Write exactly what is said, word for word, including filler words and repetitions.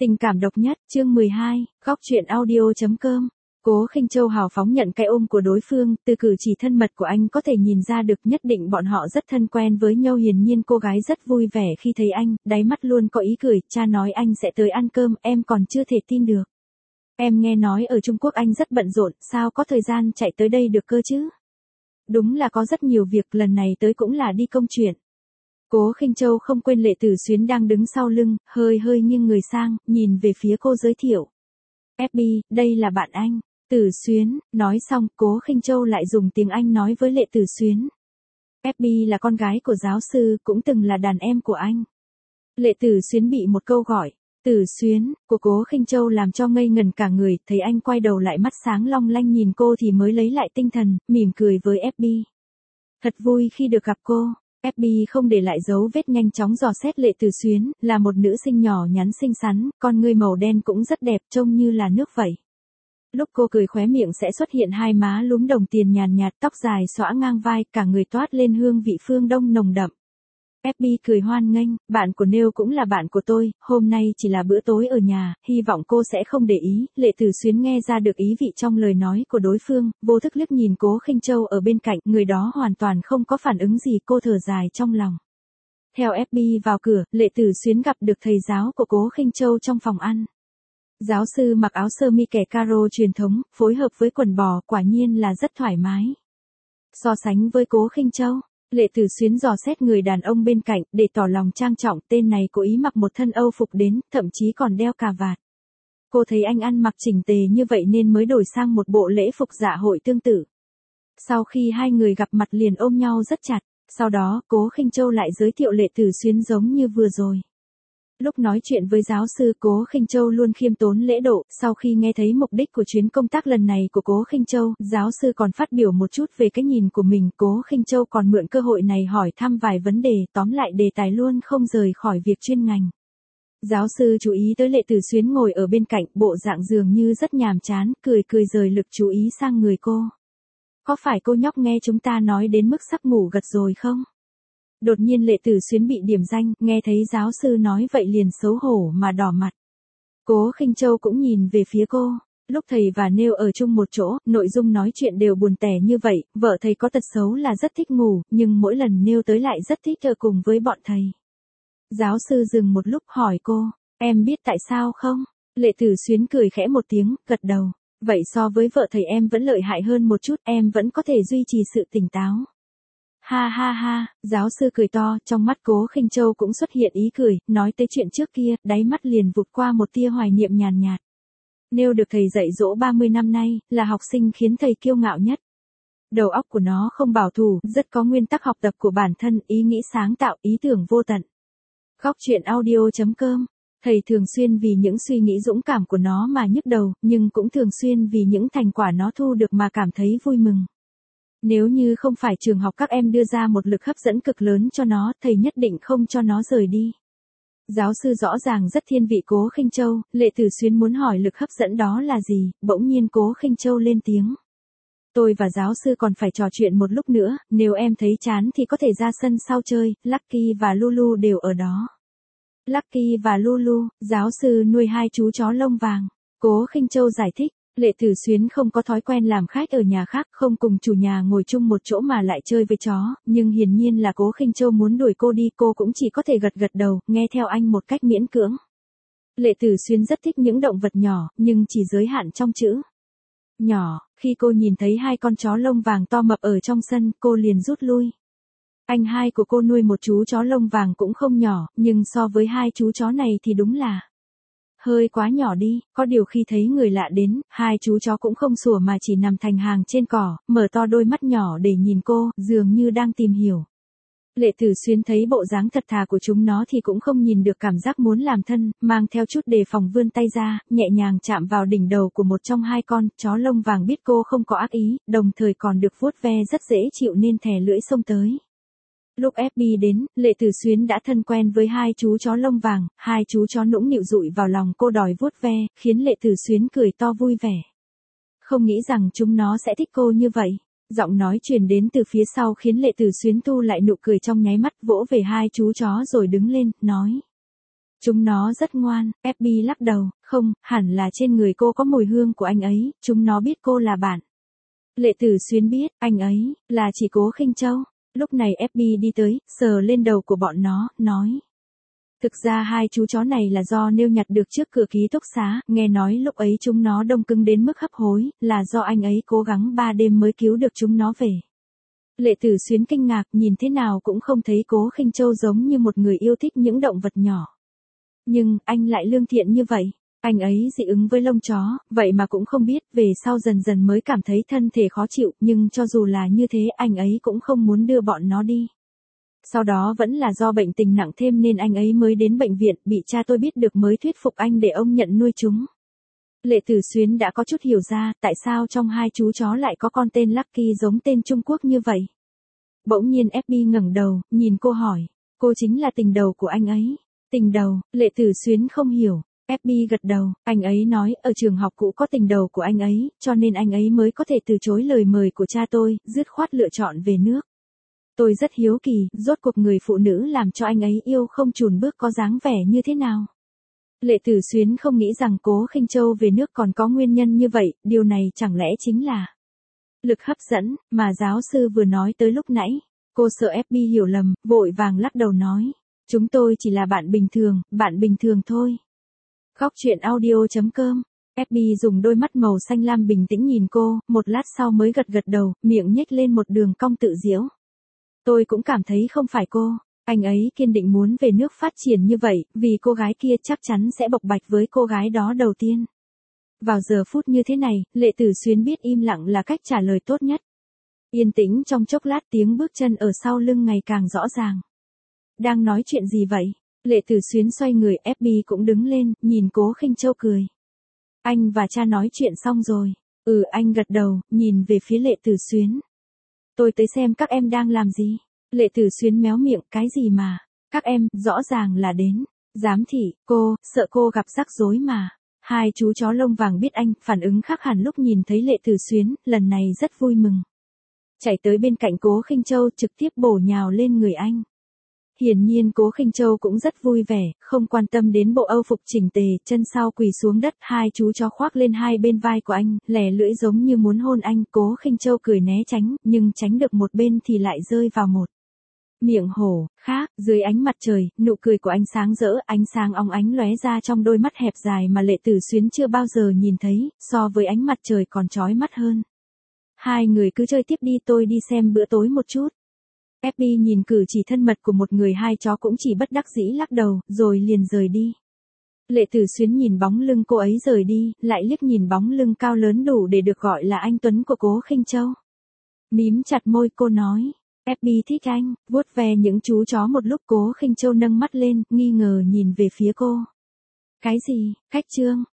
Tình cảm độc nhất, chương mười hai, góc truyện audio.com. Cố Khinh Châu hào phóng nhận cái ôm của đối phương, từ cử chỉ thân mật của anh có thể nhìn ra được nhất định bọn họ rất thân quen với nhau. Hiển nhiên cô gái rất vui vẻ khi thấy anh, đáy mắt luôn có ý cười. Cha nói anh sẽ tới ăn cơm, em còn chưa thể tin được. Em nghe nói ở Trung Quốc anh rất bận rộn, sao có thời gian chạy tới đây được cơ chứ? Đúng là có rất nhiều việc, lần này tới cũng là đi công chuyện. Cố Khinh Châu không quên Lệ Tử Xuyến đang đứng sau lưng, hơi hơi nghiêng người sang, nhìn về phía cô giới thiệu. ép bê, đây là bạn anh, Tử Xuyến. Nói xong, Cố Khinh Châu lại dùng tiếng Anh nói với Lệ Tử Xuyến. ép bê là con gái của giáo sư, cũng từng là đàn em của anh. Lệ Tử Xuyến bị một câu gọi, Tử Xuyến, của Cố Khinh Châu làm cho ngây ngẩn cả người, thấy anh quay đầu lại mắt sáng long lanh nhìn cô thì mới lấy lại tinh thần, mỉm cười với ép bê. Thật vui khi được gặp cô. ép bê không để lại dấu vết, nhanh chóng dò xét Lệ Tử Xuyến, là một nữ sinh nhỏ nhắn xinh xắn, con ngươi màu đen cũng rất đẹp, trông như là nước vậy. Lúc cô cười khóe miệng sẽ xuất hiện hai má lúm đồng tiền nhàn nhạt, tóc dài xõa ngang vai, cả người toát lên hương vị phương Đông nồng đậm. ép bê cười hoan nghênh, bạn của Neil cũng là bạn của tôi, hôm nay chỉ là bữa tối ở nhà, hy vọng cô sẽ không để ý. Lệ Tử Xuyến nghe ra được ý vị trong lời nói của đối phương, vô thức liếc nhìn Cố Khinh Châu ở bên cạnh, người đó hoàn toàn không có phản ứng gì, cô thở dài trong lòng. Theo ép bê vào cửa, Lệ Tử Xuyến gặp được thầy giáo của Cố Khinh Châu trong phòng ăn. Giáo sư mặc áo sơ mi kẻ caro truyền thống, phối hợp với quần bò, quả nhiên là rất thoải mái. So sánh với Cố Khinh Châu, Lệ Tử Xuyến dò xét người đàn ông bên cạnh, để tỏ lòng trang trọng, tên này cố ý mặc một thân Âu phục đến, thậm chí còn đeo cà vạt. Cô thấy anh ăn mặc chỉnh tề như vậy nên mới đổi sang một bộ lễ phục dạ hội tương tự. Sau khi hai người gặp mặt liền ôm nhau rất chặt, sau đó Cố Khinh Châu lại giới thiệu Lệ Tử Xuyến giống như vừa rồi. Lúc nói chuyện với giáo sư, Cố Khinh Châu luôn khiêm tốn lễ độ, sau khi nghe thấy mục đích của chuyến công tác lần này của Cố Khinh Châu, giáo sư còn phát biểu một chút về cái nhìn của mình, Cố Khinh Châu còn mượn cơ hội này hỏi thăm vài vấn đề, tóm lại đề tài luôn không rời khỏi việc chuyên ngành. Giáo sư chú ý tới Lệ Tử Xuyến ngồi ở bên cạnh, bộ dạng dường như rất nhàm chán, cười cười rời lực chú ý sang người cô. Có phải cô nhóc nghe chúng ta nói đến mức sắp ngủ gật rồi không? Đột nhiên Lệ Tử Xuyến bị điểm danh, nghe thấy giáo sư nói vậy liền xấu hổ mà đỏ mặt. Cố Khinh Châu cũng nhìn về phía cô, lúc thầy và Neil ở chung một chỗ, nội dung nói chuyện đều buồn tẻ như vậy, vợ thầy có tật xấu là rất thích ngủ, nhưng mỗi lần Neil tới lại rất thích ở cùng với bọn thầy. Giáo sư dừng một lúc hỏi cô, em biết tại sao không? Lệ Tử Xuyến cười khẽ một tiếng, gật đầu, vậy so với vợ thầy em vẫn lợi hại hơn một chút, em vẫn có thể duy trì sự tỉnh táo. Ha ha ha, giáo sư cười to, trong mắt Cố Khinh Châu cũng xuất hiện ý cười, nói tới chuyện trước kia, đáy mắt liền vụt qua một tia hoài niệm nhàn nhạt. Neil được thầy dạy dỗ ba mươi năm nay, là học sinh khiến thầy kiêu ngạo nhất. Đầu óc của nó không bảo thủ, rất có nguyên tắc học tập của bản thân, ý nghĩ sáng tạo, ý tưởng vô tận. Góc truyện audio.com. Thầy thường xuyên vì những suy nghĩ dũng cảm của nó mà nhức đầu, nhưng cũng thường xuyên vì những thành quả nó thu được mà cảm thấy vui mừng. Nếu như không phải trường học các em đưa ra một lực hấp dẫn cực lớn cho nó, thầy nhất định không cho nó rời đi. Giáo sư rõ ràng rất thiên vị Cố Khinh Châu, Lệ Tử Xuyến muốn hỏi lực hấp dẫn đó là gì, bỗng nhiên Cố Khinh Châu lên tiếng. Tôi và giáo sư còn phải trò chuyện một lúc nữa, nếu em thấy chán thì có thể ra sân sau chơi, Lucky và Lulu đều ở đó. Lucky và Lulu, giáo sư nuôi hai chú chó lông vàng. Cố Khinh Châu giải thích. Lệ Tử Xuyến không có thói quen làm khách ở nhà khác, không cùng chủ nhà ngồi chung một chỗ mà lại chơi với chó, nhưng hiển nhiên là Cố Khinh Châu muốn đuổi cô đi, cô cũng chỉ có thể gật gật đầu, nghe theo anh một cách miễn cưỡng. Lệ Tử Xuyến rất thích những động vật nhỏ, nhưng chỉ giới hạn trong chữ nhỏ, khi cô nhìn thấy hai con chó lông vàng to mập ở trong sân, cô liền rút lui. Anh hai của cô nuôi một chú chó lông vàng cũng không nhỏ, nhưng so với hai chú chó này thì đúng là hơi quá nhỏ đi, có điều khi thấy người lạ đến, hai chú chó cũng không sủa mà chỉ nằm thành hàng trên cỏ, mở to đôi mắt nhỏ để nhìn cô, dường như đang tìm hiểu. Lệ Tử Xuyến thấy bộ dáng thật thà của chúng nó thì cũng không nhìn được cảm giác muốn làm thân, mang theo chút đề phòng vươn tay ra, nhẹ nhàng chạm vào đỉnh đầu của một trong hai con, chó lông vàng biết cô không có ác ý, đồng thời còn được vuốt ve rất dễ chịu nên thè lưỡi xông tới. Lúc ép bê đến, Lệ Tử Xuyến đã thân quen với hai chú chó lông vàng, hai chú chó nũng nịu dụi vào lòng cô đòi vuốt ve, khiến Lệ Tử Xuyến cười to vui vẻ. Không nghĩ rằng chúng nó sẽ thích cô như vậy. Giọng nói truyền đến từ phía sau khiến Lệ Tử Xuyến thu lại nụ cười trong nháy mắt, vỗ về hai chú chó rồi đứng lên, nói. Chúng nó rất ngoan, ép bê lắc đầu, không, hẳn là trên người cô có mùi hương của anh ấy, chúng nó biết cô là bạn. Lệ Tử Xuyến biết, anh ấy, là chỉ Cố Khinh Châu. Lúc này ép bê đi tới, sờ lên đầu của bọn nó, nói. Thực ra hai chú chó này là do nêu nhặt được trước cửa ký túc xá, nghe nói lúc ấy chúng nó đông cứng đến mức hấp hối, là do anh ấy cố gắng ba đêm mới cứu được chúng nó về. Lệ Tử Xuyến kinh ngạc, nhìn thế nào cũng không thấy Cố Khinh Châu giống như một người yêu thích những động vật nhỏ. Nhưng, anh lại lương thiện như vậy. Anh ấy dị ứng với lông chó, vậy mà cũng không biết, về sau dần dần mới cảm thấy thân thể khó chịu, nhưng cho dù là như thế anh ấy cũng không muốn đưa bọn nó đi. Sau đó vẫn là do bệnh tình nặng thêm nên anh ấy mới đến bệnh viện, bị cha tôi biết được mới thuyết phục anh để ông nhận nuôi chúng. Lệ Tử Xuyến đã có chút hiểu ra, tại sao trong hai chú chó lại có con tên Lucky giống tên Trung Quốc như vậy. Bỗng nhiên ép bê ngẩng đầu, nhìn cô hỏi, cô chính là tình đầu của anh ấy. Tình đầu, Lệ Tử Xuyến không hiểu. ép bê gật đầu, anh ấy nói, ở trường học cũ có tình đầu của anh ấy, cho nên anh ấy mới có thể từ chối lời mời của cha tôi, dứt khoát lựa chọn về nước. Tôi rất hiếu kỳ, rốt cuộc người phụ nữ làm cho anh ấy yêu không chùn bước có dáng vẻ như thế nào. Lệ Tử Xuyến không nghĩ rằng Cố Khinh Châu về nước còn có nguyên nhân như vậy, điều này chẳng lẽ chính là lực hấp dẫn, mà giáo sư vừa nói tới lúc nãy. Cô sợ ép bê hiểu lầm, vội vàng lắc đầu nói, chúng tôi chỉ là bạn bình thường, bạn bình thường thôi. Góc truyện audio chấm com. ép bê dùng đôi mắt màu xanh lam bình tĩnh nhìn cô, một lát sau mới gật gật đầu, miệng nhếch lên một đường cong tự giễu. Tôi cũng cảm thấy không phải cô, anh ấy kiên định muốn về nước phát triển như vậy, vì cô gái kia chắc chắn sẽ bộc bạch với cô gái đó đầu tiên. Vào giờ phút như thế này, Lệ Tử Xuyến biết im lặng là cách trả lời tốt nhất. Yên tĩnh trong chốc lát tiếng bước chân ở sau lưng ngày càng rõ ràng. Đang nói chuyện gì vậy? Lệ Tử Xuyến xoay người, ép bê cũng đứng lên, nhìn Cố Khinh Châu cười. Anh và cha nói chuyện xong rồi. Ừ, anh gật đầu, nhìn về phía Lệ Tử Xuyến. Tôi tới xem các em đang làm gì. Lệ Tử Xuyến méo miệng, cái gì mà, các em, rõ ràng là đến. Giám thị, cô, sợ cô gặp rắc rối mà. Hai chú chó lông vàng biết anh, phản ứng khác hẳn lúc nhìn thấy Lệ Tử Xuyến, lần này rất vui mừng. Chạy tới bên cạnh Cố Khinh Châu trực tiếp bổ nhào lên người anh. Hiển nhiên Cố Khinh Châu cũng rất vui vẻ, không quan tâm đến bộ âu phục chỉnh tề, chân sau quỳ xuống đất, hai chú chó khoác lên hai bên vai của anh, lè lưỡi giống như muốn hôn anh. Cố Khinh Châu cười né tránh, nhưng tránh được một bên thì lại rơi vào một miệng hổ khác. Dưới ánh mặt trời, nụ cười của anh sáng rỡ, ánh sáng óng ánh lóe ra trong đôi mắt hẹp dài mà Lệ Tử Xuyến chưa bao giờ nhìn thấy, so với ánh mặt trời còn chói mắt hơn. Hai người cứ chơi tiếp đi, tôi đi xem bữa tối một chút. ép bê nhìn cử chỉ thân mật của một người hai chó cũng chỉ bất đắc dĩ lắc đầu, rồi liền rời đi. Lệ Tử Xuyến nhìn bóng lưng cô ấy rời đi, lại liếc nhìn bóng lưng cao lớn đủ để được gọi là anh Tuấn của Cố Khinh Châu. Mím chặt môi cô nói, ép bê thích anh, vuốt ve những chú chó một lúc. Cố Khinh Châu nâng mắt lên, nghi ngờ nhìn về phía cô. Cái gì, khách trương,